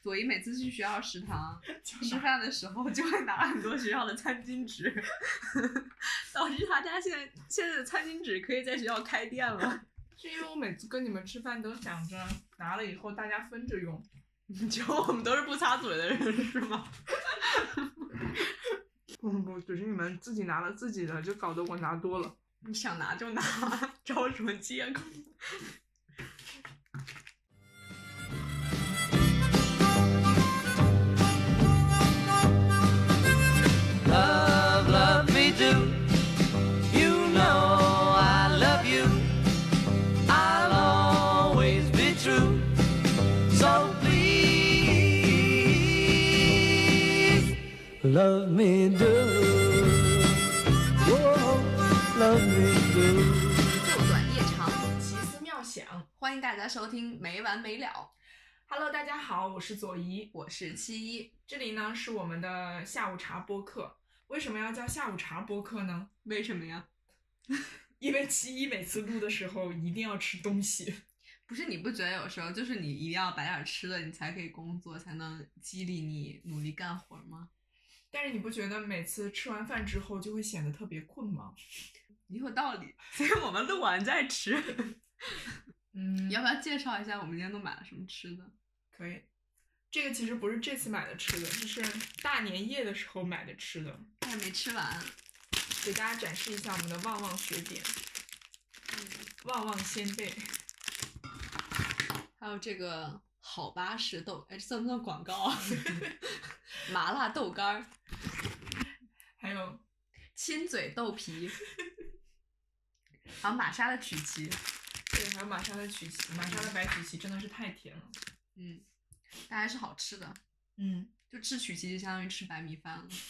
左一每次去学校食堂吃饭的时候，就会拿很多学校的餐巾纸，导致他家现在的餐巾纸可以在学校开店了。 是因为我每次跟你们吃饭都想着拿了以后大家分着用， 就我们都是不擦嘴的人是吗？ 不，只是你们自己拿了自己的，就搞得我拿多了。 你想拿就拿，找什么借口 ？Love, love me do. You know I love you. I'll always be true. So please, love me do. Oh, love me do. 昼短夜长， 奇思妙想， 欢迎大家收听没完没了。 Hello， 大家好，我是左一， 我是七一。 这里呢是我们的下午茶播客。为什么要叫下午茶播客呢？ 为什么呀？ 因为七一每次录的时候一定要吃东西。 不是，你不觉得有时候就是你一定要摆点吃的，你才可以工作，才能激励你努力干活吗？ 但是你不觉得每次吃完饭之后就会显得特别困吗？ 你有道理，所以我们录完再吃。 嗯， 要不要介绍一下我们今天都买了什么吃的？ 可以。这个其实不是这次买的吃的，这是大年夜的时候买的吃的， 还没吃完。 给大家展示一下我们的旺旺雪点，旺旺仙贝， 还有这个好巴士豆，哎，这算不算广告啊？麻辣豆干儿， 还有亲嘴豆皮，还有玛莎的曲奇。 对，还有玛莎的曲奇，玛莎的白曲奇真的是太甜了。 嗯，但还是好吃的。 嗯， 就吃曲奇就相当于吃白米饭了。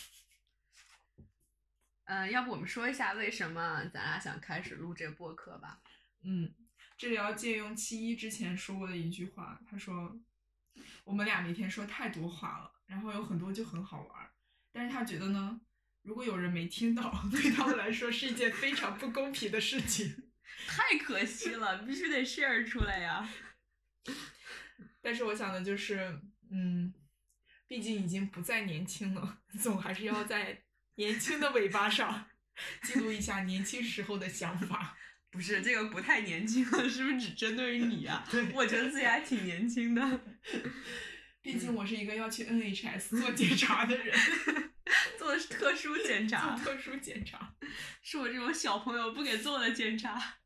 要不我们说一下为什么咱俩想开始录这个播客吧？ 这里要借用七一之前说过的一句话，他说我们俩每天说太多话了，然后有很多就很好玩，但是他觉得呢，如果有人没听到，对他们来说是一件非常不公平的事情。 太可惜了，必须得 share 出来呀。 但是我想的就是毕竟已经不再年轻了，总还是要在年轻的尾巴上记录一下年轻时候的想法。 不是，这个不太年轻了，是不是只针对于你啊？ 对， 我觉得自己还挺年轻的。 毕竟我是一个要去 NHS 做检查的人。 做的是特殊检查， 做特殊检查， 是我这种小朋友不给做的检查。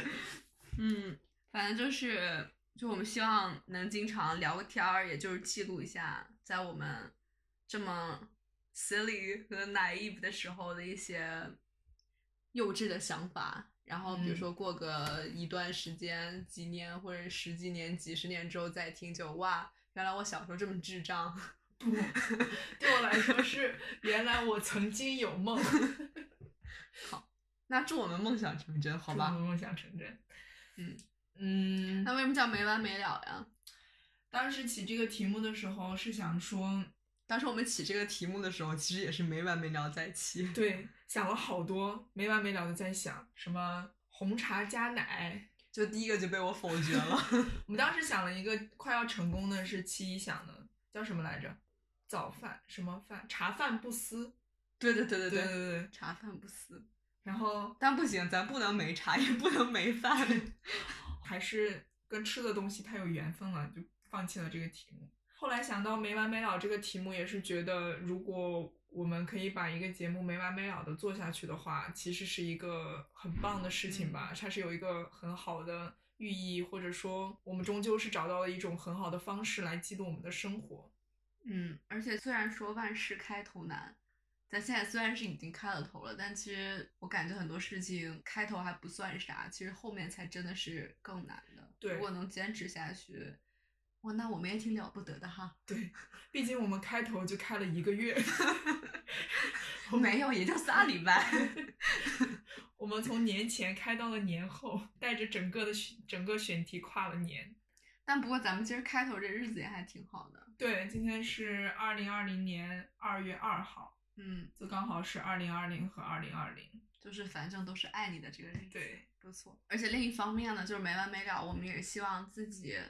反正就我们希望能经常聊个天儿，也就是记录一下在我们这么 silly 和 naive 的时候的一些幼稚的想法。然后比如说过个一段时间几年或者十几年几十年之后再听，就哇，原来我小时候这么智障。 不，对我来说是原来我曾经有梦。 好，那祝我们梦想成真，好吧？ 祝我们梦想成真。 那为什么叫没完没了呀？ 当时起这个题目的时候是想说， 当时我们起这个题目的时候，其实也是没完没了在起。 对，想了好多，没完没了的在想什么红茶加奶， 就第一个就被我否决了。 我们当时想了一个快要成功的，是七一想的，叫什么来着？早饭什么饭？茶饭不思。 对，茶饭不思。 然后， 但不行，咱不能没茶，也不能没饭。 还是跟吃的东西太有缘分了，就放弃了这个题目。后来想到没完没了这个题目，也是觉得如果我们可以把一个节目没完没了的做下去的话，其实是一个很棒的事情吧。它是有一个很好的寓意，或者说我们终究是找到了一种很好的方式来记录我们的生活。 而且虽然说万事开头难，咱现在虽然是已经开了头了，但其实我感觉很多事情开头还不算啥，其实后面才真的是更难的。 对， 如果能坚持下去，哇，那我们也挺了不得的哈。 对，毕竟我们开头就开了1个月。 没有，也就3礼拜。 我们从年前开到了年后，带着整个选题跨了年。 但不过咱们其实开头这日子也还挺好的。 对，今天是2020年2月2号，就刚好是2020和2020， 就是反正都是爱你的这个日子。 对， 不错。而且另一方面呢，就是没完没了，我们也希望自己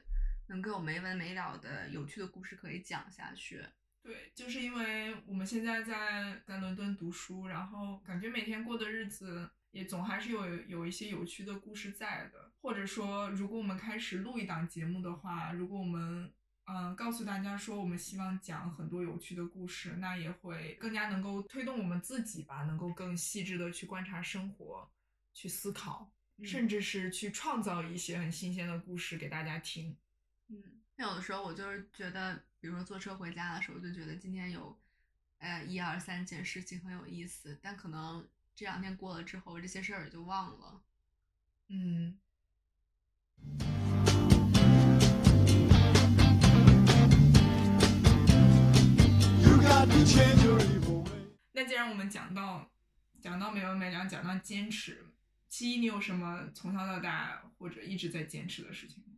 能够有没完没了的有趣的故事可以讲下去。 对，就是因为我们现在在伦敦读书，然后感觉每天过的日子也总还是有一些有趣的故事在的。或者说，如果我们开始录一档节目的话，如果我们告诉大家说我们希望讲很多有趣的故事，那也会更加能够推动我们自己吧，能够更细致的去观察生活，去思考，甚至是去创造一些很新鲜的故事给大家听。 那有的时候我就是觉得，比如说坐车回家的时候，就觉得今天有1、2、3件事情很有意思，但可能这2天过了之后，这些事儿也就忘了。 那既然我们讲到没完没了，讲到坚持，其一，你有什么从小到大或者一直在坚持的事情吗？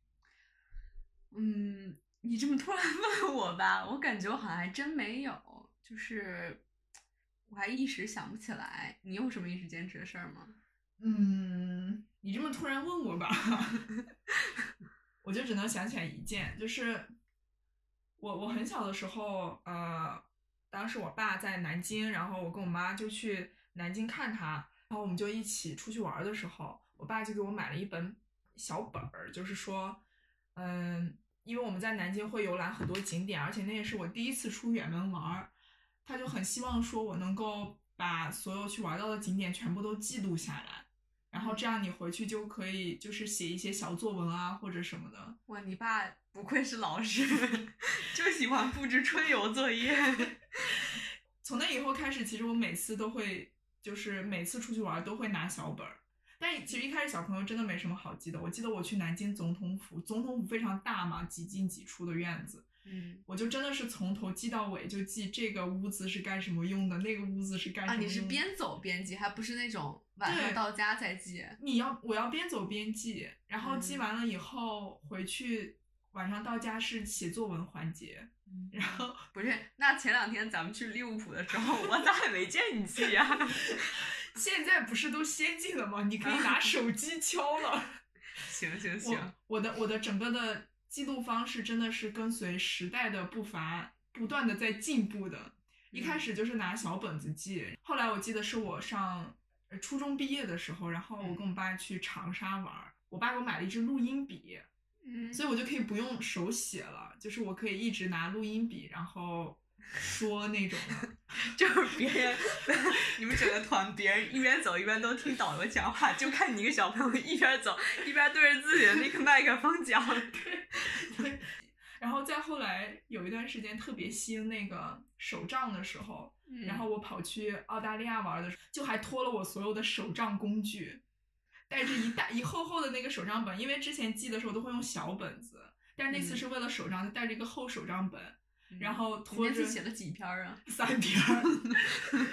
你这么突然问我吧，我感觉我好像还真没有，就是我还一时想不起来。你有什么一直坚持的事儿吗？ 你这么突然问我吧，我就只能想起来一件，就是我很小的时候，当时我爸在南京，然后我跟我妈就去南京看他，然后我们就一起出去玩的时候，我爸就给我买了一本小本儿，就是说，因为我们在南京会游览很多景点，而且那也是我第一次出远门玩，他就很希望说我能够把所有去玩到的景点全部都记录下来，然后这样你回去就可以就是写一些小作文啊或者什么的。 哇，你爸不愧是老师，就喜欢布置春游作业。 从那以后开始，其实我每次都会，就是每次出去玩都会拿小本儿。但其实一开始小朋友真的没什么好记的。我记得我去南京总统府，总统府非常大嘛，几进几出的院子。我就真的是从头记到尾，就记这个屋子是干什么用的，那个屋子是干什么用的。 你是边走边记，还不是那种晚上到家再记？ 我要边走边记，然后记完了以后回去，晚上到家是写作文环节。然后不是，那前2天咱们去利物浦的时候，我咋也没见你记呀？ 现在不是都先进了吗？你可以拿手机敲了。 行。 我的整个的记录方式真的是跟随时代的步伐不断的在进步的。一开始就是拿小本子记，后来我记得是我上初中毕业的时候，然后我跟我爸去长沙玩，我爸给我买了一支录音笔，所以我就可以不用手写了，就是我可以一直拿录音笔然后说那种的。 就是别人你们整个团，别人一边走一边都听导游讲话，就看你一个小朋友一边走一边对着自己的那个麦克风讲。 对。然后再后来有一段时间特别兴那个手账的时候，然后我跑去澳大利亚玩的时候，就还拖了我所有的手账工具，带着一厚厚的那个手账本，因为之前记的时候都会用小本子，但是那次是为了手账，就带着一个厚手账本，然后拖着。 你那次写了几篇啊 ？3篇。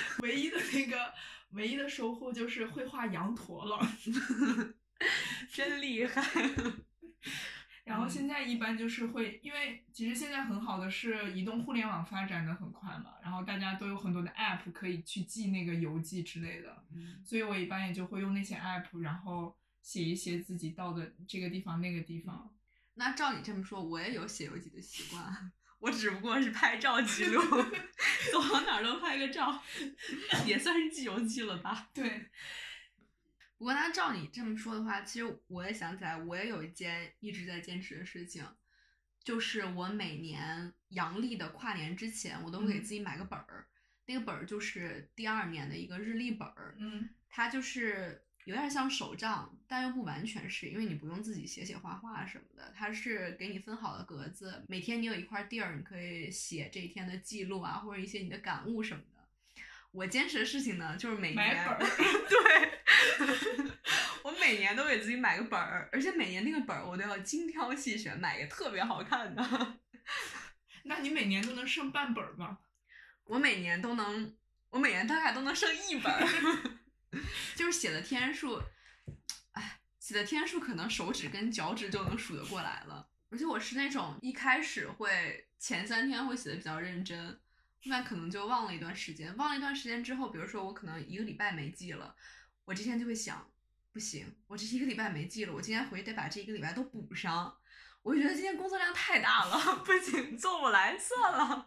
唯一的收获就是会画羊驼了。 真厉害。 然后现在一般就是会，因为其实现在很好的是移动互联网发展的很快嘛，然后大家都有很多的 app 可以去记那个游记之类的，所以我一般也就会用那些 app， 然后写一些自己到的这个地方那个地方。 那照你这么说，我也有写游记的习惯，我只不过是拍照记录，走到哪儿都拍个照，也算是记游记了吧？ 对。 不过那照你这么说的话，其实我也想起来，我也有一件一直在坚持的事情，就是我每年阳历的跨年之前，我都会给自己买个本儿，那个本儿就是第2年的一个日历本儿，它就是有点像手账，但又不完全是，因为你不用自己写画画什么的，它是给你分好的格子，每天你有一块地儿，你可以写这一天的记录啊，或者一些你的感悟什么的。我坚持的事情呢，就是每年买本儿。 对。我每年都给自己买个本儿，而且每年那个本儿我都要精挑细选，买个特别好看的。 那你每年都能剩半本吧？ 我每年大概都能剩1本。就是写的天数，写的天数可能手指跟脚趾就能数得过来了。而且我是那种一开始会前3天会写的比较认真，那可能就忘了一段时间，之后，比如说我可能1个礼拜没记了，我这天就会想，不行，我这1个礼拜没记了，我今天回去得把这1个礼拜都补上。 我觉得今天工作量太大了，不行，做不来，算了。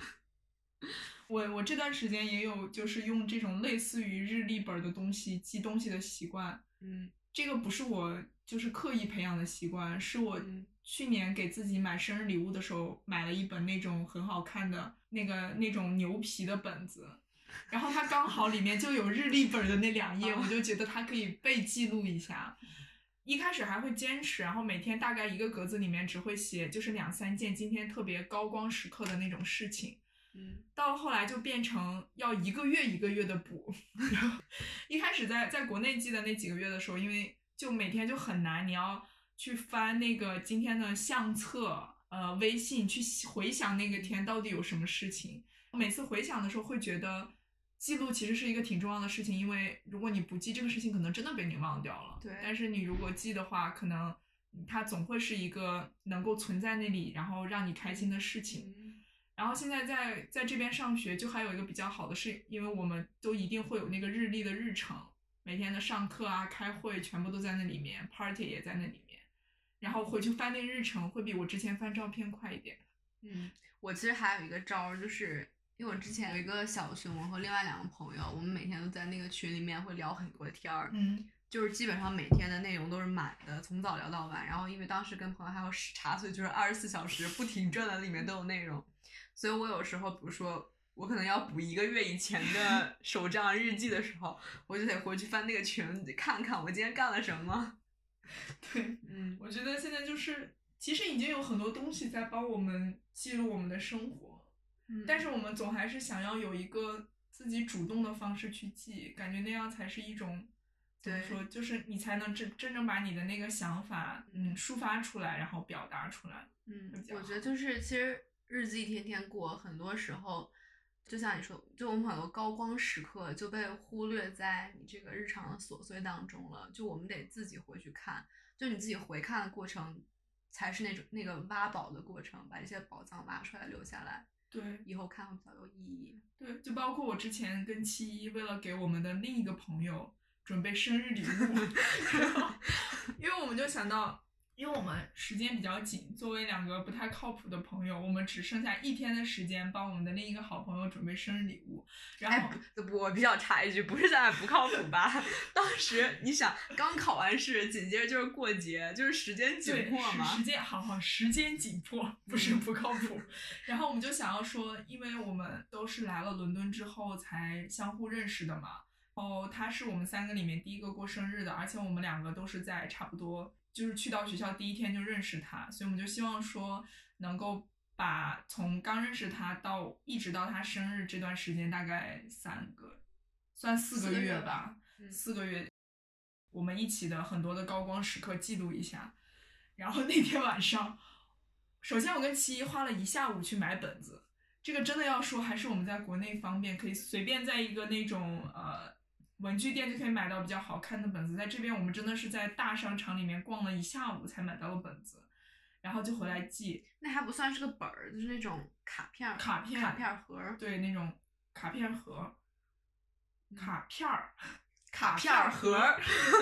我这段时间也有就是用这种类似于日历本的东西记东西的习惯。这个不是我就是刻意培养的习惯，是我去年给自己买生日礼物的时候买了一本那种很好看的那种牛皮的本子，然后它刚好里面就有日历本的那2页，我就觉得它可以被记录一下。一开始还会坚持，然后每天大概一个格子里面只会写就是2-3件今天特别高光时刻的那种事情。到了后来就变成要一个月的补。然后一开始在国内记的那几个月的时候，因为就每天就很难，你要去翻那个今天的相册，微信去回想那个天到底有什么事情。每次回想的时候会觉得记录其实是一个挺重要的事情，因为如果你不记这个事情可能真的被你忘掉了。 对。 但是你如果记的话，可能它总会是一个能够存在那里然后让你开心的事情。然后现在在这边上学就还有一个比较好的是，因为我们都一定会有那个日历的日程，每天的上课啊开会全部都在那里面， party 也在那里面，然后回去翻那日程会比我之前翻照片快一点。 我其实还有一个招，就是因为我之前有一个小熊和另外2个朋友，我们每天都在那个群里面会聊很多天儿。就是基本上每天的内容都是满的，从早聊到晚。然后因为当时跟朋友还有时差，所以就是24小时不停顿的里面都有内容。所以我有时候比如说我可能要补1个月以前的手账日记的时候，我就得回去翻那个群看看我今天干了什么。 对，我觉得现在就是其实已经有很多东西在帮我们记录我们的生活，但是我们总还是想要有一个自己主动的方式去记，感觉那样才是一种怎么说，就是你才能真正把你的那个想法抒发出来，然后表达出来。 我觉得就是其实日子一天天过，很多时候就像你说，就我们很多高光时刻就被忽略在你这个日常的琐碎当中了，就我们得自己回去看，就你自己回看的过程才是那个挖宝的过程，把这些宝藏挖出来留下来， 对， 以后看会比较有意义。 对，就包括我之前跟7-1为了给我们的另一个朋友准备生日礼物因为我们就想到，因为我们时间比较紧，作为2个不太靠谱的朋友，我们只剩下1天的时间帮我们的另一个好朋友准备生日礼物。然后我比较插一句，不是咱俩不靠谱吧？当时你想刚考完试，紧接着就是过节，就是时间紧迫嘛。 时间紧迫，不是不靠谱。然后我们就想要说，因为我们都是来了伦敦之后才相互认识的嘛。他是我们3个里面第一个过生日的，而且我们2个都是在差不多就是去到学校第1天就认识他，所以我们就希望说能够把从刚认识他一直到他生日这段时间，大概算4个月吧，4个月，我们一起的很多的高光时刻记录一下。然后那天晚上，首先我跟7-1花了1下午去买本子，这个真的要说还是我们在国内方便，可以随便在一个那种文具店就可以买到比较好看的本子，在这边我们真的是在大商场里面逛了1下午才买到了本子，然后就回来记。 那还不算是个本儿，就是那种卡片盒。 对，那种卡片盒。卡片盒。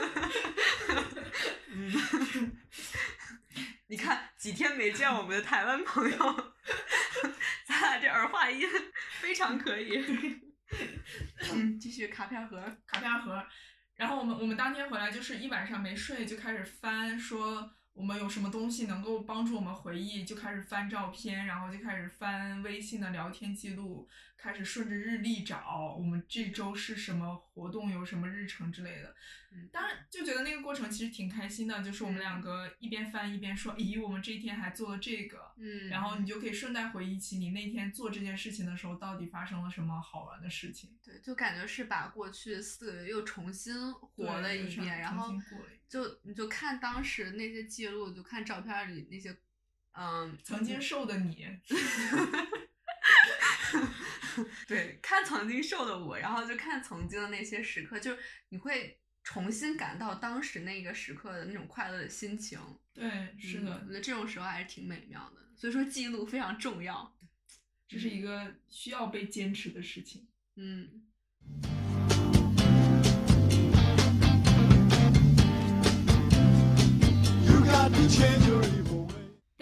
你看几天没见我们的台湾朋友，咱俩这儿化音非常可以。继续卡片盒。 然后我们当天回来就是一晚上没睡，就开始翻，说我们有什么东西能够帮助我们回忆，就开始翻照片，然后就开始翻微信的聊天记录，开始顺着日历找我们这周是什么活动，有什么日程之类的。当然就觉得那个过程其实挺开心的，就是我们2个一边翻一边说，咦，我们这一天还做了这个，然后你就可以顺带回忆起你那天做这件事情的时候到底发生了什么好玩的事情。 对，就感觉是把过去4个月又重新活了一遍，然后你就看当时那些记录，就看照片里那些曾经瘦的你对，看曾经瘦的我，然后就看曾经的那些时刻，就是你会重新感到当时那个时刻的那种快乐的心情。 对，是的， 我觉得这种时候还是挺美妙的，所以说记录非常重要， 这是一个需要被坚持的事情。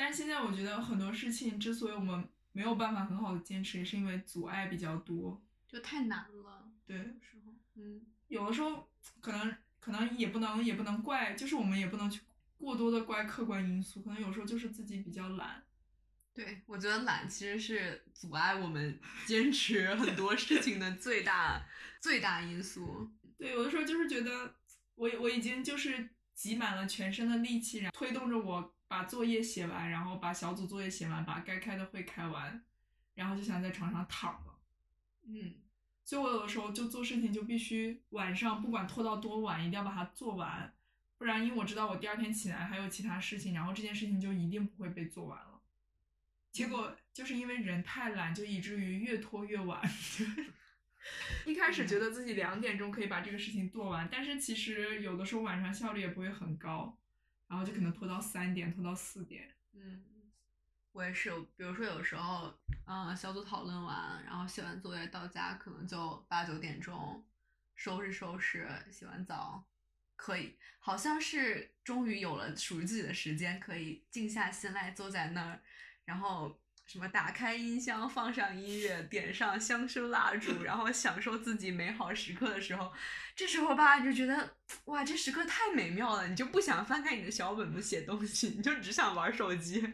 但是现在我觉得很多事情之所以我们没有办法很好的坚持，也是因为阻碍比较多， 就太难了。 对， 有时候， 有的时候可能也不能怪，就是我们也不能去过多的怪客观因素，可能有时候就是自己比较懒。 对，我觉得懒其实是阻碍我们坚持很多事情的最大因素。 对，有的时候就是觉得我已经就是挤满了全身的力气，然后推动着我把作业写完，然后把小组作业写完，把该开的会开完，然后就想在床上躺了。所以我有的时候就做事情就必须晚上不管拖到多晚，一定要把它做完，不然因为我知道我第二天起来还有其他事情，然后这件事情就一定不会被做完了。结果就是因为人太懒，就以至于越拖越晚。一开始觉得自己2点钟可以把这个事情做完，但是其实有的时候晚上效率也不会很高，然后就可能拖到3点，拖到4点。 我也是，比如说有时候，小组讨论完，然后写完作业到家，可能就8、9点钟，收拾，洗完澡，可以，好像是终于有了属于自己的时间，可以静下心来坐在那儿，然后什么打开音箱，放上音乐，点上香薰蜡烛，然后享受自己美好时刻的时候，这时候吧，你就觉得哇，这时刻太美妙了，你就不想翻开你的小本本写东西，你就只想玩手机。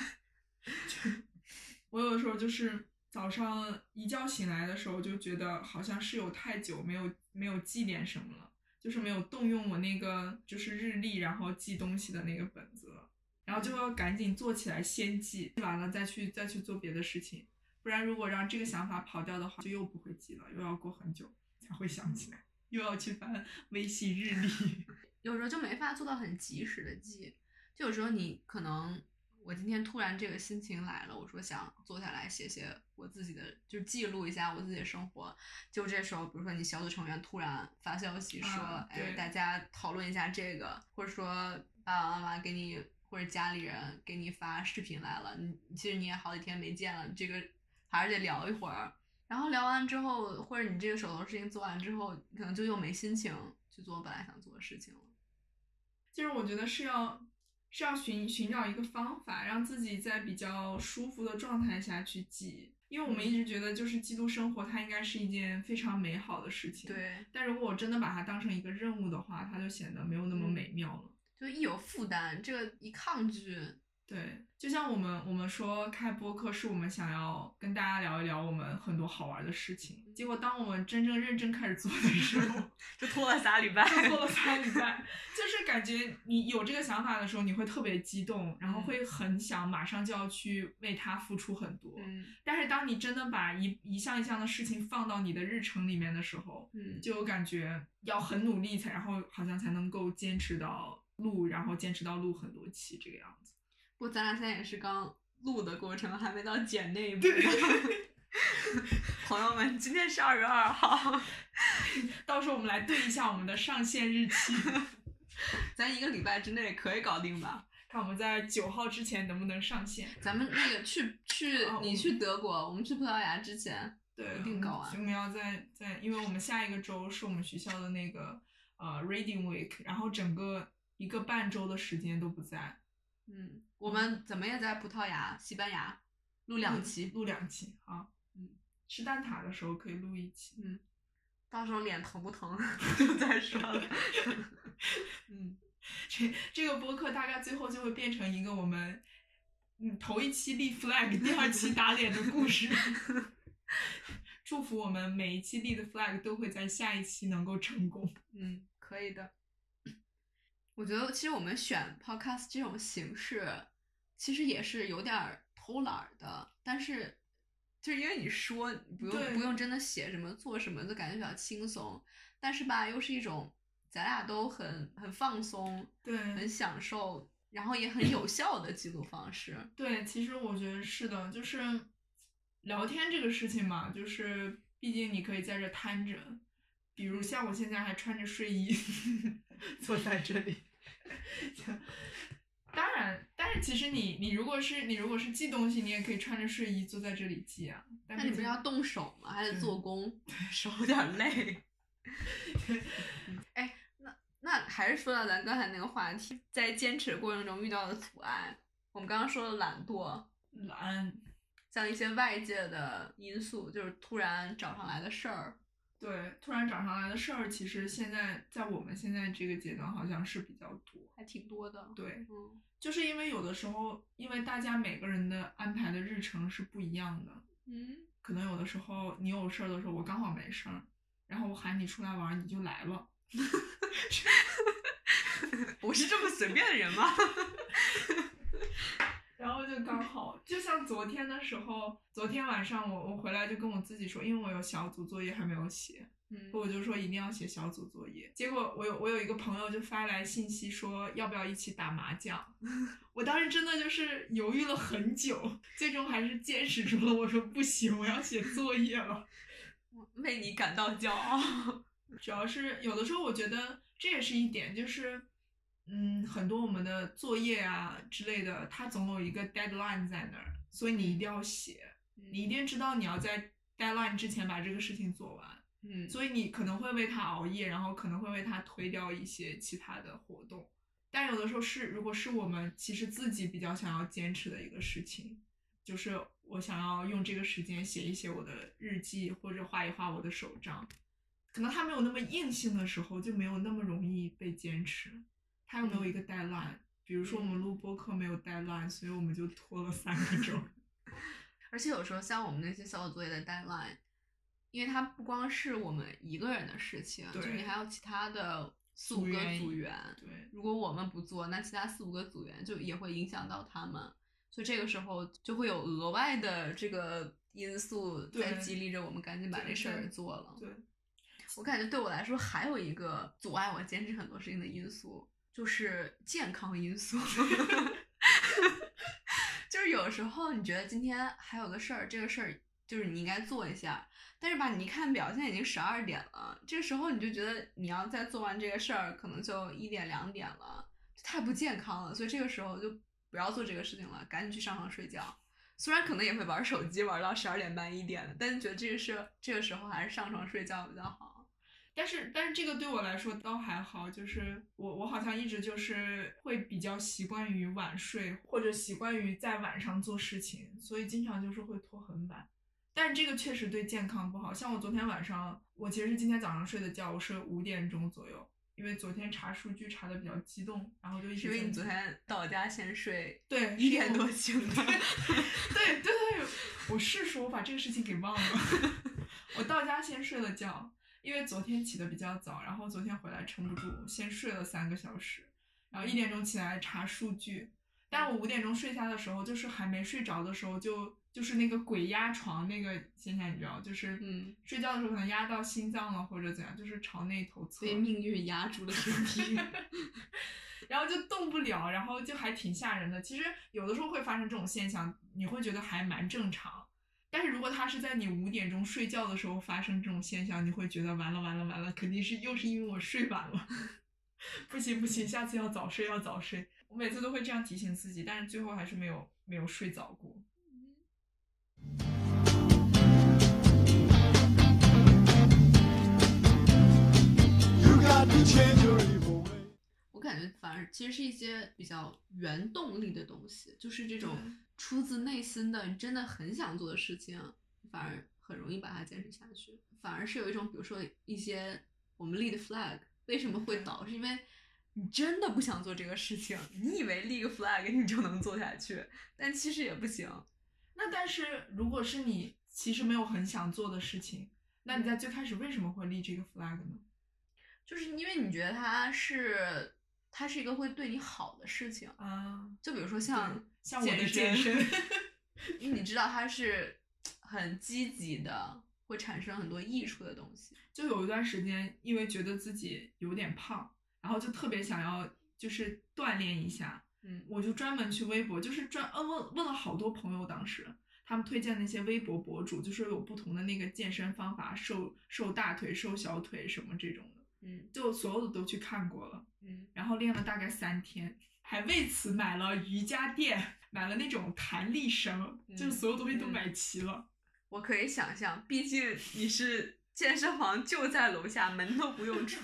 我有的时候就是早上一觉醒来的时候，就觉得好像是有太久没有记点什么了，就是没有动用我那个就是日历，然后记东西的那个本子了，然后就要赶紧做起来先记，记完了再去做别的事情，不然如果让这个想法跑掉的话，就又不会记了，又要过很久才会想起来，又要去翻微信日历。 有时候就没法做到很及时的记，就有时候你可能我今天突然这个心情来了，我说想坐下来写我自己的，就记录一下我自己的生活。就这时候，比如说你小组成员突然发消息说，大家讨论一下这个，或者说爸爸妈妈给你或者家里人给你发视频来了，其实你也好几天没见了，这个还是得聊一会儿。然后聊完之后，或者你这个手头事情做完之后，可能就又没心情去做本来想做的事情了。 就是我觉得是要寻找一个方法，让自己在比较舒服的状态下去记，因为我们一直觉得就是记录生活它应该是一件非常美好的事情， 对。 但如果我真的把它当成一个任务的话，它就显得没有那么美妙了， 就一有负担，这个一抗拒。 对，就像我们说开播客是我们想要跟大家聊一聊我们很多好玩的事情，结果当我们真正认真开始做的时候， 就拖了3礼拜， 就是感觉你有这个想法的时候，你会特别激动，然后会很想马上就要去为它付出很多。但是当你真的把一项一项的事情放到你的日程里面的时候，就有感觉要很努力然后好像才能够坚持到录，然后坚持到录很多期这个样子。 不过咱俩现在也是刚录的过程，还没到剪那一步。朋友们，今天是2月2号， 到时候我们来对一下我们的上线日期。 咱1个礼拜之内可以搞定吧？ 看我们在9号之前能不能上线。 咱们那个你去德国，我们去葡萄牙之前， 对， 一定搞完。 我们要在，因为我们下一个周是我们学校的那个Reading Week， 然后整个1个半周的时间都不在。 我们怎么也在葡萄牙、西班牙录2期， 啊。吃蛋挞的时候可以录1期。 到时候脸疼不疼就再说了。 这个播客大概最后就会变成一个我们头1期立 flag， 第2期打脸的故事。祝福我们每一期立的 flag 都会在下一期能够成功。 可以的。我觉得其实我们选 podcast 这种形式其实也是有点偷懒的，但是就是因为你说不用真的写什么做什么，就感觉比较轻松，但是吧又是一种咱俩都很放松， 对， 很享受，然后也很有效的记录方式。 对，其实我觉得是的，就是聊天这个事情嘛，就是毕竟你可以在这摊着，比如像我现在还穿着睡衣坐在这里。当然，但是其实你如果是记东西，你也可以穿着睡衣坐在这里记啊。 但你不是要动手吗？还得做工，手有点累。那还是说到咱刚才那个话题，在坚持的过程中遇到的阻碍。 我们刚刚说的懒惰， 懒， 像一些外界的因素，就是突然找上来的事儿。 对，突然找上来的事儿，其实现在在我们现在这个阶段好像是比较多， 还挺多的。 对， 嗯就是因为有的时候，因为大家每个人的安排的日程是不一样的，可能有的时候你有事儿的时候，我刚好没事儿，然后我喊你出来玩，你就来了。 我是这么随便的人吗？ 然后就刚好，就像昨天的时候，昨天晚上我回来就跟我自己说，因为我有小组作业还没有写，我就说一定要写小组作业。结果我有一个朋友就发来信息说要不要一起打麻将，我当时真的就是犹豫了很久，最终还是坚持住了。我说不行，我要写作业了。 为你感到骄傲。 主要是有的时候我觉得这也是一点，就是很多我们的作业啊之类的，它总有一个 deadline 在那儿，所以你一定要写，你一定知道你要在 deadline 之前把这个事情做完。所以你可能会为它熬夜，然后可能会为它推掉一些其他的活动。但有的时候如果是我们其实自己比较想要坚持的一个事情，就是我想要用这个时间写一写我的日记，或者画一画我的手账，可能它没有那么硬性的时候，就没有那么容易被坚持。它又没有一个 deadline，比如说我们录播课没有 deadline，所以我们就拖了3个周。 而且有时候像我们那些小组作业的 deadline，因为它不光是我们一个人的事情，就你还有其他的4、5个组员。 对， 如果我们不做，那其他4、5个组员就也会影响到他们，所以这个时候就会有额外的这个因素在激励着我们赶紧把这事儿做了。 对， 我感觉对我来说还有一个阻碍我坚持很多事情的因素，就是健康因素。就是有时候你觉得今天还有个事儿，这个事儿就是你应该做一下，但是吧，你一看表，现在已经12点了，这个时候你就觉得你要再做完这个事儿，可能就1点2点了，太不健康了，所以这个时候就不要做这个事情了，赶紧去上床睡觉。虽然可能也会玩手机玩到12点半1点的，但是觉得这个时候还是上床睡觉比较好。 但是这个对我来说倒还好，就是我好像一直就是会比较习惯于晚睡，或者习惯于在晚上做事情，所以经常就是会拖很晚。但是这个确实对健康不好。像我昨天晚上，我其实是今天早上睡的觉，我睡5点钟左右，因为昨天查数据查的比较激动，然后就一直。 因为你昨天到家先睡， 对 ，1点多醒的。 对，我是说我把这个事情给忘了。我到家先睡了觉。因为昨天起的比较早，然后昨天回来撑不住，先睡了3个小时，然后1点钟起来查数据。但我5点钟睡下的时候，就是还没睡着的时候，就是那个鬼压床那个现象，你知道，就是睡觉的时候可能压到心脏了或者怎样，就是朝那头侧， 被命运压住了身体。 然后就动不了，然后就还挺吓人的。其实有的时候会发生这种现象，你会觉得还蛮正常。但是如果它是在你5点钟睡觉的时候发生这种现象，你会觉得完了，肯定又是因为我睡晚了。不行，下次要早睡。我每次都会这样提醒自己，但是最后还是没有睡早过。 我感觉反而其实是一些比较原动力的东西，就是这种出自内心的你真的很想做的事情，反而很容易把它坚持下去。反而是有一种比如说一些我们立的 flag 为什么会倒，是因为你真的不想做这个事情，你以为立个 flag 你就能做下去，但其实也不行。 那但是如果是你其实没有很想做的事情，那你在最开始为什么会立这个 flag 呢？ 就是因为你觉得它是一个会对你好的事情啊， 就比如说像我的健身。 因为你知道它是很积极的，会产生很多益处的东西。 就有一段时间因为觉得自己有点胖，然后就特别想要就是锻炼一下，我就专门去微博，就是问了好多朋友，当时他们推荐那些微博博主，就是有不同的那个健身方法，瘦大腿、瘦小腿什么这种的。就所有的都去看过了，然后练了大概3天，还为此买了瑜伽垫，买了那种弹力绳，就是所有东西都买齐了。 我可以想象，毕竟你是健身房就在楼下，门都不用出。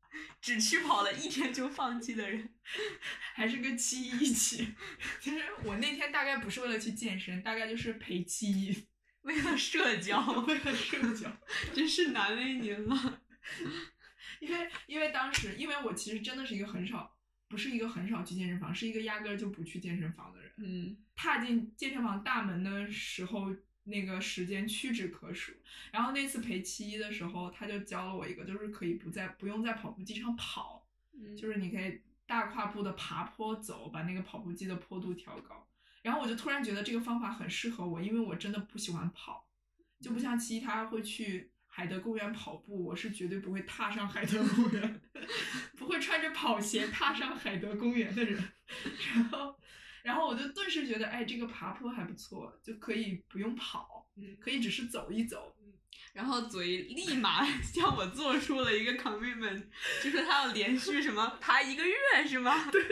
只去跑了1天就放弃的人， 还是跟七一一起。其实我那天大概不是为了去健身，大概就是陪七一， 为了社交， 为了社交， 真是难为您了。 因为当时，因为我其实真的是一个不是一个很少去健身房，是一个压根儿就不去健身房的人。踏进健身房大门的时候，那个时间屈指可数。然后那次陪七一的时候，他就教了我一个，就是可以不用在跑步机上跑，就是你可以大跨步的爬坡走，把那个跑步机的坡度调高。然后我就突然觉得这个方法很适合我，因为我真的不喜欢跑，就不像七一他会去海德公园跑步，我是绝对不会踏上海德公园，不会穿着跑鞋踏上海德公园的人。然后我就顿时觉得，哎，这个爬坡还不错，就可以不用跑，可以只是走一走。 然后嘴立马向我做出了一个 commitment， 就是他要连续什么爬1个月是吗？ 对。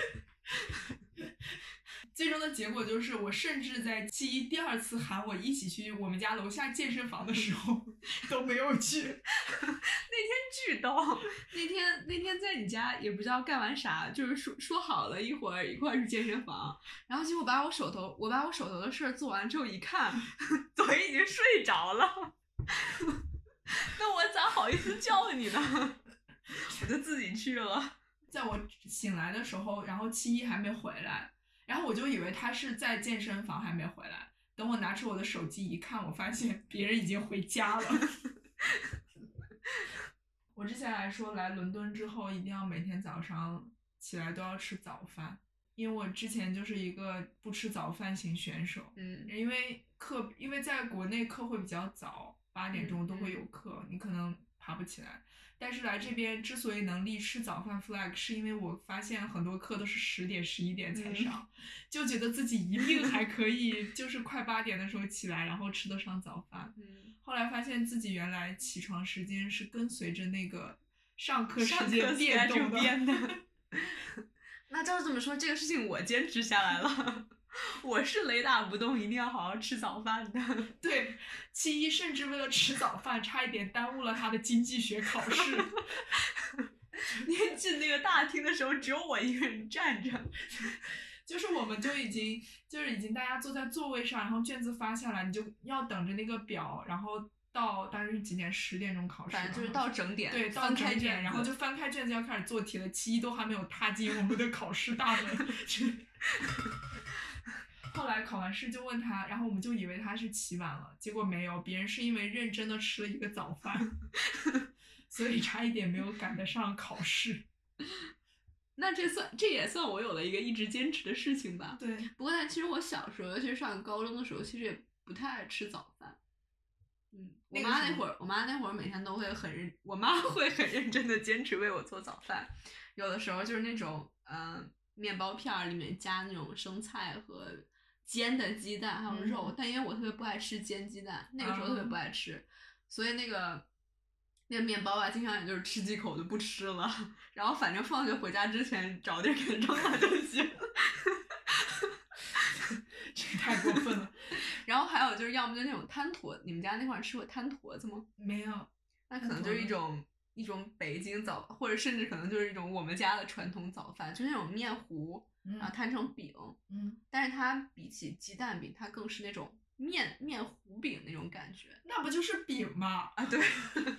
最终的结果就是，我甚至在七一第2次喊我一起去我们家楼下健身房的时候都没有去。 那天巨逗，那天在你家也不知道干完啥，就是说好了一会儿一块儿去健身房，然后结果我把我手头的事儿做完之后一看，嘴已经睡着了。那我咋好意思叫你呢？我就自己去了。 在我醒来的时候，然后七一还没回来。然后我就以为他是在健身房还没回来，等我拿出我的手机一看，我发现别人已经回家了。我之前来说来伦敦之后一定要每天早上起来都要吃早饭，因为我之前就是一个不吃早饭型选手。因为在国内课会比较早，8点钟都会有课，你可能爬不起来。但是来这边之所以能立吃早饭 flag， 是因为我发现很多课都是10点11点才上，就觉得自己一定还可以，就是快8点的时候起来，然后吃得上早饭。后来发现自己原来起床时间是跟随着那个上课时间变动的。 那照这么说，这个事情我坚持下来了。我是雷打不动，一定要好好吃早饭的。 对，七一甚至为了吃早饭，差一点耽误了他的经济学考试。 那天进那个大厅的时候，只有我一个人站着， 就是我们已经大家坐在座位上，然后卷子发下来，你就要等着那个表，然后到当时是几点？10点钟考试， 反正就是到整点， 对，到整点，然后就翻开卷子要开始做题了。七一都还没有踏进我们的考试大门。后来考完试就问他，然后我们就以为他是起晚了，结果没有，别人是因为认真的吃了一个早饭，所以差一点没有赶得上考试。 那这也算我有了一个一直坚持的事情吧。 对。 不过但其实我小时候，尤其是上高中的时候，其实也不太爱吃早饭。我妈那会儿每天都会我妈会很认真的坚持为我做早饭，有的时候就是那种面包片里面加那种生菜和煎的鸡蛋还有肉，但因为我特别不爱吃煎鸡蛋，那个时候特别不爱吃，所以那个面包啊，经常也就是吃几口就不吃了，然后反正放学回家之前找地儿给它扔了就行。 这太过分了。 然后还有就是要么就那种摊坨，你们家那块儿吃过摊坨子吗？ 没有。 那可能就是一种北京早，或者甚至可能就是一种我们家的传统早饭，就是那种面糊，然后摊成饼，但是它比起鸡蛋饼，它更是那种面糊饼那种感觉。 那不就是饼吗？ 啊，对。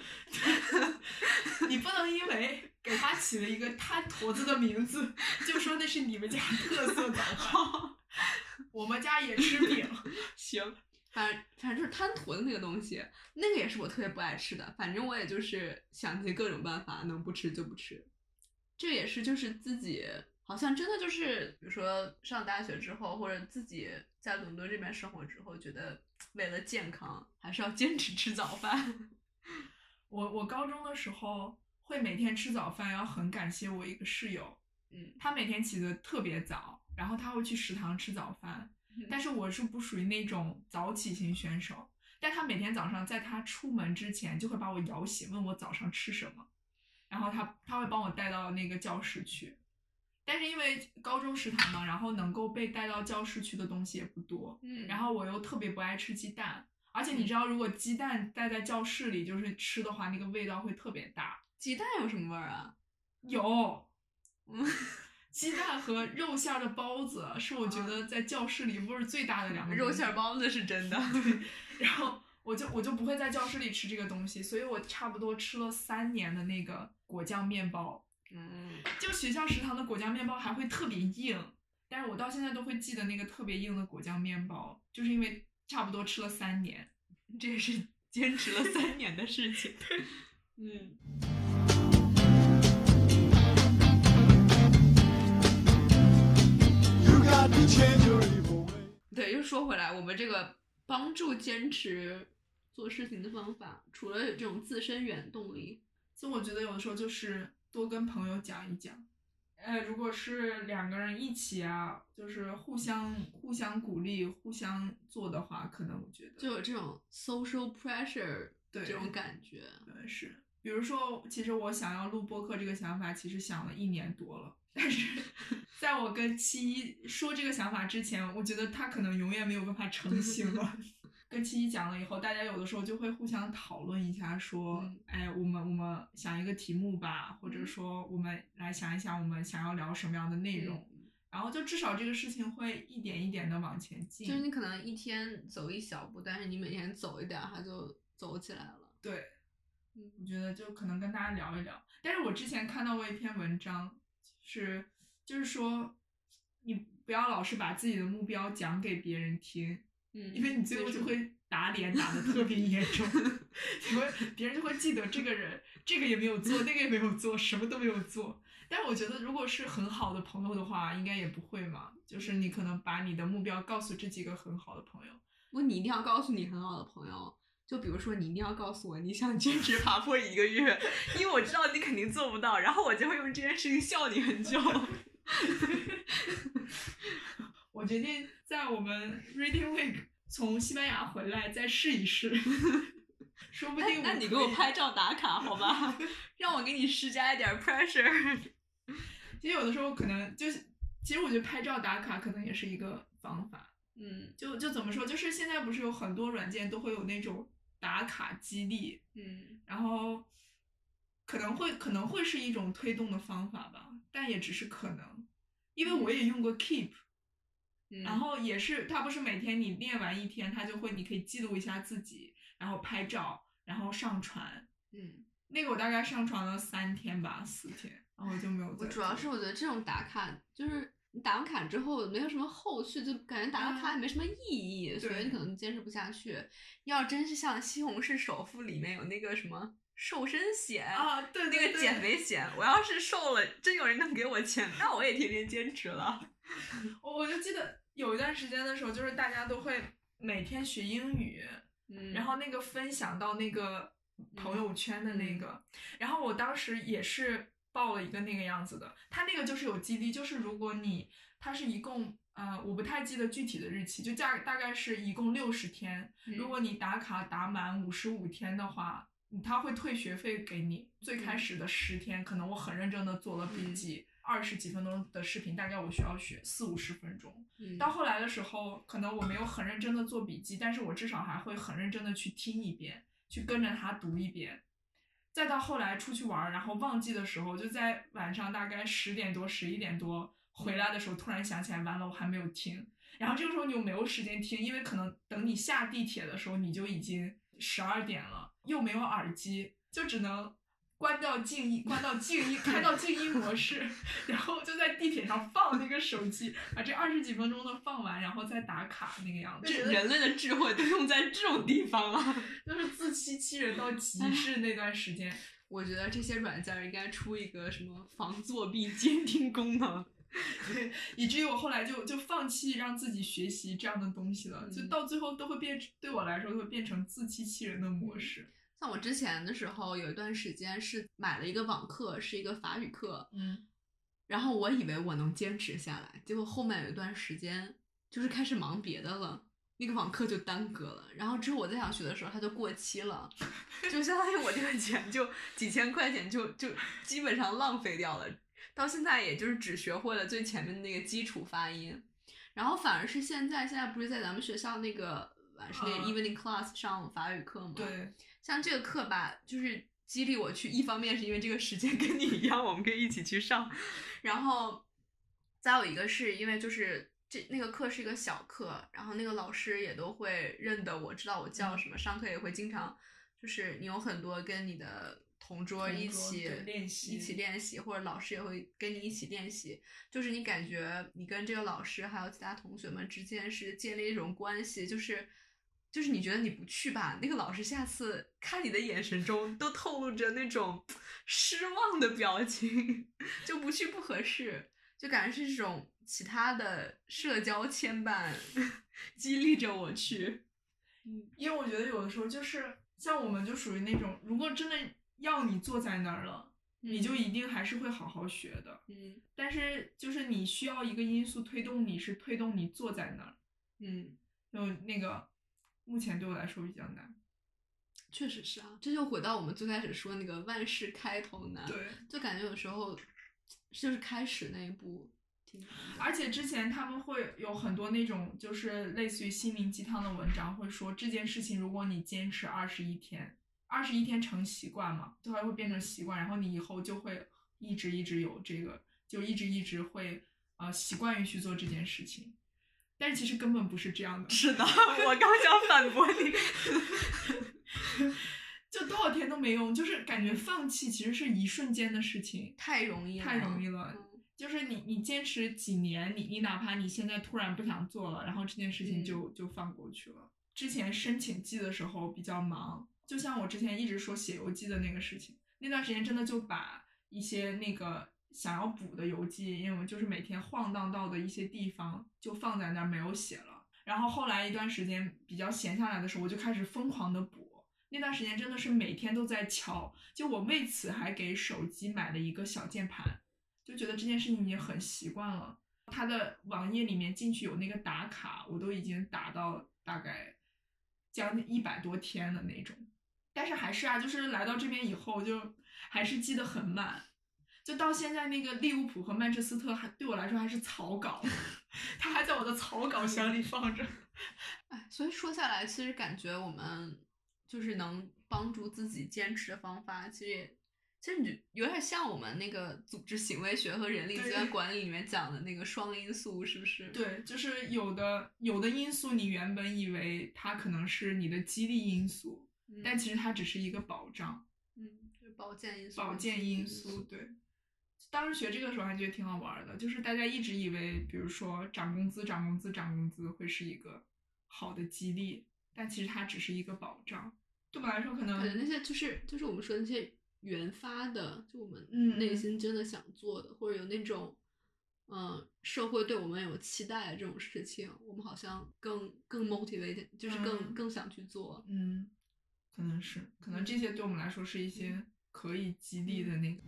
你不能因为给它起了一个摊坨子的名字，就说那是你们家特色早饭。我们家也吃饼。 行。反正就是摊坨的那个东西，那个也是我特别不爱吃的。反正我也就是想尽各种办法，能不吃就不吃。这也是就是自己好像真的就是，比如说上大学之后，或者自己在伦敦这边生活之后，觉得为了健康还是要坚持吃早饭。 我高中的时候会每天吃早饭，要很感谢我一个室友，他每天起得特别早，然后他会去食堂吃早饭。但是我是不属于那种早起型选手，但他每天早上在他出门之前就会把我摇醒，问我早上吃什么，然后他会帮我带到那个教室去。但是因为高中食堂嘛，然后能够被带到教室去的东西也不多，然后我又特别不爱吃鸡蛋，而且你知道如果鸡蛋带在教室里就是吃的话，那个味道会特别大， 鸡蛋有什么味儿啊？ 有，鸡蛋和肉馅的包子是我觉得在教室里味儿最大的两个东西。 肉馅包子是真的。 对，然后我就不会在教室里吃这个东西，所以我差不多吃了3年的那个果酱面包。就学校食堂的果酱面包还会特别硬，但是我到现在都会记得那个特别硬的果酱面包，就是因为差不多吃了3年， 这也是坚持了3年的事情。对，又说回来，我们这个帮助坚持做事情的方法，除了有这种自身原动力， 所以我觉得有的时候就是多跟朋友讲一讲。如果是2个人一起啊，就是互相鼓励、互相做的话，可能我觉得就有这种 social pressure 对这种感觉。 对，是。比如说，其实我想要录播客这个想法，其实想了1年多了，但是在我跟71说这个想法之前，我觉得他可能永远没有办法成型了。跟71讲了以后，大家有的时候就会互相讨论一下，说，哎，我们想一个题目吧，或者说我们来想一想我们想要聊什么样的内容，然后就至少这个事情会一点一点的往前进。 就是你可能一天走一小步，但是你每天走一点，它就走起来了。 对，我觉得就可能跟大家聊一聊。但是我之前看到过一篇文章，就是说，你不要老是把自己的目标讲给别人听。因为你最后就会打脸打得特别严重，别人就会记得这个人这个也没有做，那个也没有做，什么都没有做。但我觉得如果是很好的朋友的话，应该也不会嘛。就是你可能把你的目标告诉这几个很好的朋友。 不过你一定要告诉你很好的朋友，就比如说你一定要告诉我你想坚持爬坡1个月，因为我知道你肯定做不到，然后我就会用这件事情笑你很久。 我决定在我们 Reading Week 从西班牙回来再试一试，说不定那你给我拍照打卡好吧，让我给你施加一点 pressure。 其实有的时候可能就是，其实我觉得拍照打卡可能也是一个方法。就怎么说，就是现在不是有很多软件都会有那种打卡激励，然后可能会是一种推动的方法吧，但也只是可能，因为我也用过 Keep。然后也是，它不是每天你练完1天，它就会你可以记录一下自己，然后拍照，然后上传。那个我大概上传了3天吧，4天，然后就没有再做。 主要是我觉得这种打卡就是你打完卡之后没有什么后续，就感觉打个卡也没什么意义，所以你可能坚持不下去。要真是像《西红柿首富》里面有那个什么瘦身险啊，对， 那个减肥险，我要是瘦了，真有人能给我钱，那我也天天坚持了。 我就记得有一段时间的时候，就是大家都会每天学英语，然后那个分享到那个朋友圈的那个，然后我当时也是报了一个那个样子的，他那个就是有激励，就是如果它是一共我不太记得具体的日期，就大概是一共60天，如果你打卡打满55天的话，他会退学费给你。最开始的10天，可能我很认真的做了笔记，20几分钟的视频，大概我需要学40-50分钟。到后来的时候，可能我没有很认真的做笔记，但是我至少还会很认真的去听一遍，去跟着他读一遍。再到后来出去玩，然后忘记的时候，就在晚上大概10点多、11点多回来的时候，突然想起来，完了我还没有听。然后这个时候你又没有时间听，因为可能等你下地铁的时候，你就已经12点了，又没有耳机，就只能关到静音，开到静音模式，然后就在地铁上放那个手机，把这20几分钟的放完，然后再打卡那个样子。 人类的智慧都用在这种地方了， 就是自欺欺人到极致那段时间。 我觉得这些软件应该出一个什么防作弊监听功能。 对，以至于我后来就放弃让自己学习这样的东西了，就到最后都会对我来说会变成自欺欺人的模式。 像我之前的时候，有一段时间是买了一个网课，是一个法语课，然后我以为我能坚持下来，结果后面有一段时间就是开始忙别的了，那个网课就耽搁了，然后之后我再想学的时候，它就过期了，就相当于我这个钱就几千块钱就基本上浪费掉了。到现在也就是只学会了最前面的那个基础发音，然后反而是现在不是在咱们学校那个晚上那个 evening class 上法语课吗？ 对， 像这个课吧，就是激励我去，一方面是因为这个时间跟你一样，我们可以一起去上，然后再有一个是因为就是那个课是一个小课，然后那个老师也都会认得我，知道我叫什么，上课也会经常就是你有很多跟你的同桌一起练习，或者老师也会跟你一起练习，就是你感觉你跟这个老师还有其他同学们之间是建立一种关系，就是你觉得你不去吧，那个老师下次看你的眼神中都透露着那种失望的表情，就不去不合适，就感觉是这种其他的社交牵绊激励着我去。 因为我觉得有的时候就是像我们就属于那种，如果真的要你坐在那儿了，你就一定还是会好好学的。但是就是你需要一个因素推动你，是推动你坐在那儿。就那个目前对我来说比较难。 确实是啊，这就回到我们最开始说那个万事开头难。 对， 就感觉有时候就是开始那一步。 而且之前他们会有很多那种就是类似于心灵鸡汤的文章，会说这件事情如果你坚持21天，21天成习惯嘛，最后会变成习惯，然后你以后就会一直有这个，就一直会习惯于去做这件事情。但是其实根本不是这样的。 是的，我刚想反驳你。 就多少天都没用，就是感觉放弃其实是一瞬间的事情， 太容易了。 就是你坚持几年，你哪怕你现在突然不想做了，然后这件事情就放过去了。之前申请季的时候比较忙，就像我之前一直说写游记的那个事情，那段时间真的就把一些那个想要补的游记，因为我就是每天晃荡到的一些地方就放在那儿没有写了。然后后来一段时间比较闲下来的时候，我就开始疯狂的补。那段时间真的是每天都在敲，就我为此还给手机买了一个小键盘，就觉得这件事情已经很习惯了。它的网页里面进去有那个打卡，我都已经打到大概将近100多天的那种。但是还是啊，就是来到这边以后就还是记得很满，就到现在那个利物浦和曼彻斯特还对我来说还是草稿，它还在我的草稿箱里放着。 所以说下来，其实感觉我们就是能帮助自己坚持的方法，其实你有点像我们那个组织行为学和人力资源管理里面讲的那个双因素，是不是？ 对，就是有的因素你原本以为它可能是你的激励因素，但其实它只是一个保障。 就是保健因素。对，当时学这个时候还觉得挺好玩的，就是大家一直以为比如说涨工资会是一个好的激励，但其实它只是一个保障。对我来说可能那些就是我们说的那些原发的，就我们内心真的想做的，或者有那种社会对我们有期待的这种事情，我们好像更 motivated， 就是更想去做。 可能这些对我们来说是一些可以激励的那个。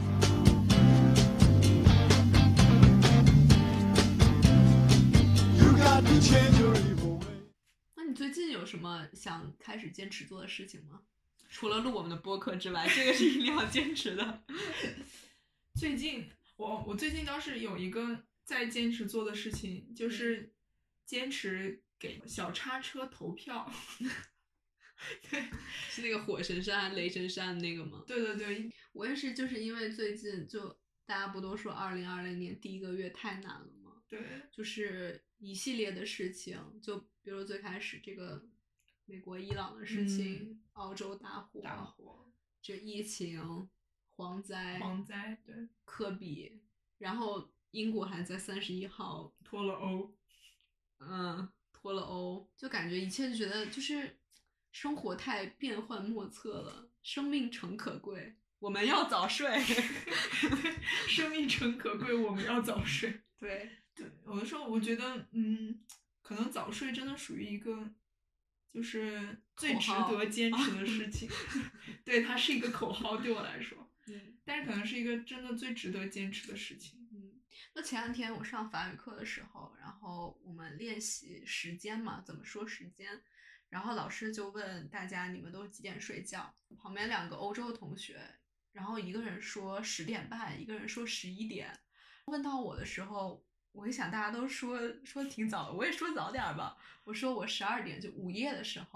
那你最近有什么想开始坚持做的事情吗？除了录我们的播客之外，这个是一定要坚持的。 最近我最近倒是有一个在坚持做的事情，就是坚持给小叉车投票。对， 是那个火神山雷神山那个吗？ 对， 我也是，就是因为最近就大家不都说2020年第1个月太难了吗？ 对， 就是一系列的事情，就比如最开始这个美国伊朗的事情，澳洲大火，这疫情，蝗灾， 对， 科比，然后英国还在31号脱了欧，就感觉一切就觉得就是生活太变幻莫测了，生命诚可贵，我们要早睡。 生命诚可贵，我们要早睡。 对， 有的时候我觉得可能早睡真的属于一个就是最值得坚持的事情。对，它是一个口号对我来说，但是可能是一个真的最值得坚持的事情。 那前2天我上法语课的时候，然后我们练习时间嘛，怎么说时间，然后老师就问大家你们都几点睡觉，旁边2个欧洲的同学，然后一个人说10点半，一个人说11点。问到我的时候，我一想大家都说挺早的，我也说早点吧，我说我12点就午夜的时候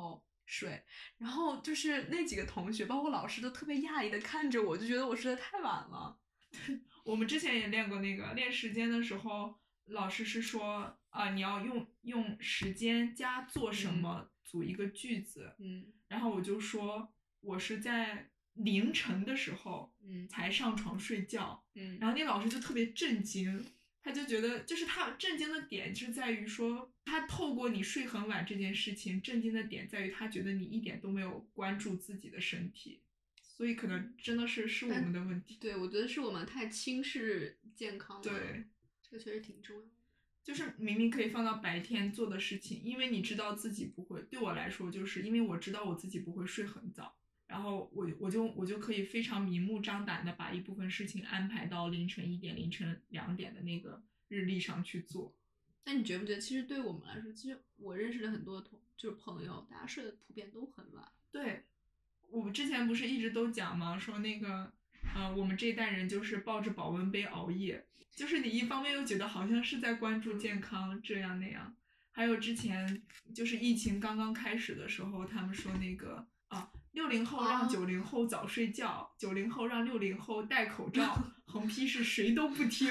睡。然后就是那几个同学，包括老师都特别讶异的看着我，就觉得我睡得太晚了。 我们之前也练过那个练时间的时候，老师是说你要用时间加做什么组一个句子，然后我就说我是在凌晨的时候才上床睡觉，然后那老师就特别震惊，他就觉得就是他震惊的点是在于说他透过你睡很晚这件事情，震惊的点在于他觉得你一点都没有关注自己的身体。所以可能真的是我们的问题。 对，我觉得是我们太轻视健康了。 对， 这个确实挺重要的。 就是明明可以放到白天做的事情，因为你知道自己不会。对我来说，就是因为我知道我自己不会睡很早，然后我就可以非常明目张胆的把一部分事情安排到凌晨1点、凌晨2点的那个日历上去做。 那你觉不觉得，其实对我们来说，其实我认识的很多就是朋友，大家睡得普遍都很晚。 对。我们之前不是一直都讲吗？说那个，我们这一代人就是抱着保温杯熬夜，就是你一方面又觉得好像是在关注健康这样那样，还有之前就是疫情刚刚开始的时候，他们说那个60后让90后早睡觉，90后让60后戴口罩，横批是谁都不听。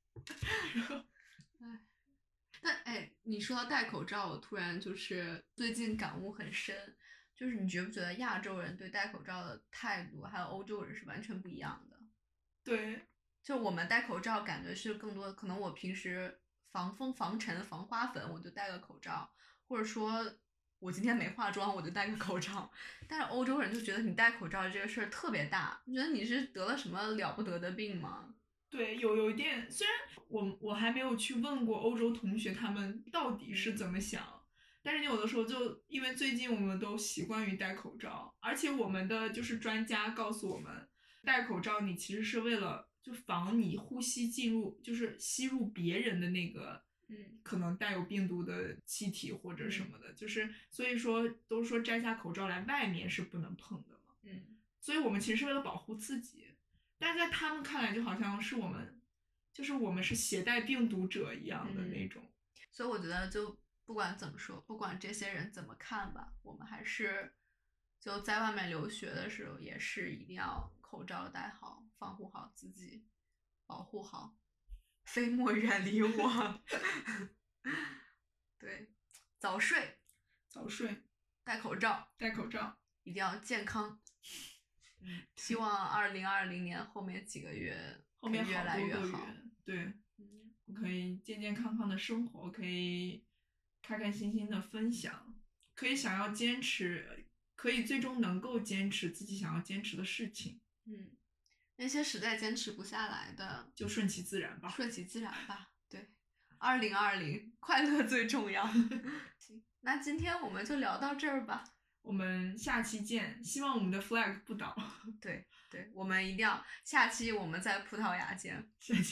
但你说到戴口罩，我突然就是最近感悟很深。就是你觉不觉得亚洲人对戴口罩的态度还有欧洲人是完全不一样的？ 对， 就我们戴口罩感觉是更多，可能我平时防风防尘防花粉我就戴个口罩，或者说我今天没化妆我就戴个口罩。但是欧洲人就觉得你戴口罩这个事儿特别大，你觉得你是得了什么了不得的病吗？ 对，有一点，虽然我还没有去问过欧洲同学他们到底是怎么想。但是你有的时候就因为最近我们都习惯于戴口罩，而且我们的就是专家告诉我们，戴口罩你其实是为了就防你呼吸进入就是吸入别人的那个可能带有病毒的气体或者什么的，就是所以说都说摘下口罩来外面是不能碰的嘛，所以我们其实是为了保护自己，但是在他们看来就好像是我们是携带病毒者一样的那种， 所以我觉得就不管怎么说，不管这些人怎么看吧，我们还是就在外面留学的时候也是一定要口罩戴好，防护好自己，保护好，飞沫远离我。对，早睡，戴口罩，一定要健康。希望2020年后面几个月后面越来越好。 对，可以健健康康的生活，可以开开心心的分享，可以想要坚持，可以最终能够坚持自己想要坚持的事情。 那些实在坚持不下来的， 就顺其自然吧。 对，2020快乐最重要。行，那今天我们就聊到这儿吧。 我们下期见，希望我们的 flag 不倒。 对，我们一定要下期我们在葡萄牙见。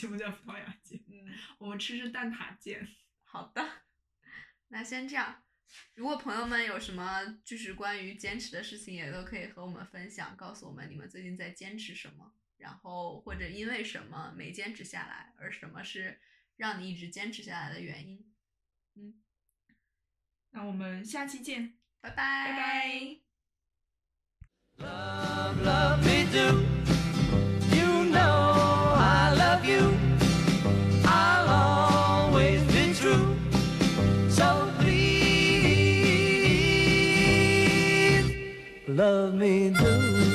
我们吃蛋挞见。 好的，那先这样。如果朋友们有什么就是关于坚持的事情，也都可以和我们分享，告诉我们你们最近在坚持什么，然后或者因为什么没坚持下来，而什么是让你一直坚持下来的原因。 那我们下期见， 拜拜。 Love, love me do. You know I love you. I'll always be true. So please love me do.